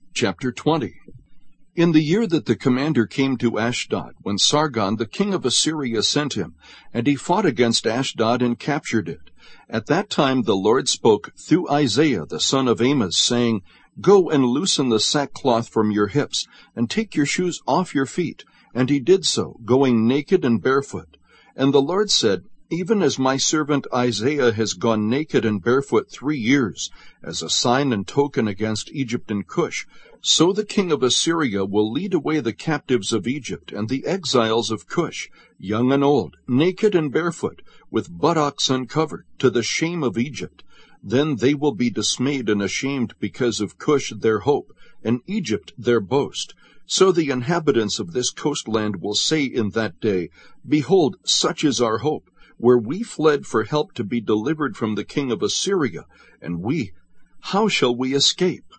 Chapter 20. In the year that the commander came to Ashdod, when Sargon the king of Assyria sent him, and he fought against Ashdod and captured it. At that time the Lord spoke through Isaiah the son of Amoz, saying, Go and loosen the sackcloth from your hips, and take your shoes off your feet. And he did so, going naked and barefoot. And the Lord said, Even as my servant Isaiah has gone naked and barefoot 3 years, as a sign and token against Egypt and Cush, so the king of Assyria will lead away the captives of Egypt and the exiles of Cush, young and old, naked and barefoot, with buttocks uncovered, to the shame of Egypt. Then they will be dismayed and ashamed because of Cush their hope, and Egypt their boast. So the inhabitants of this coastland will say in that day, Behold, such is our hope, where we fled for help to be delivered from the king of Assyria, and we, how shall we escape?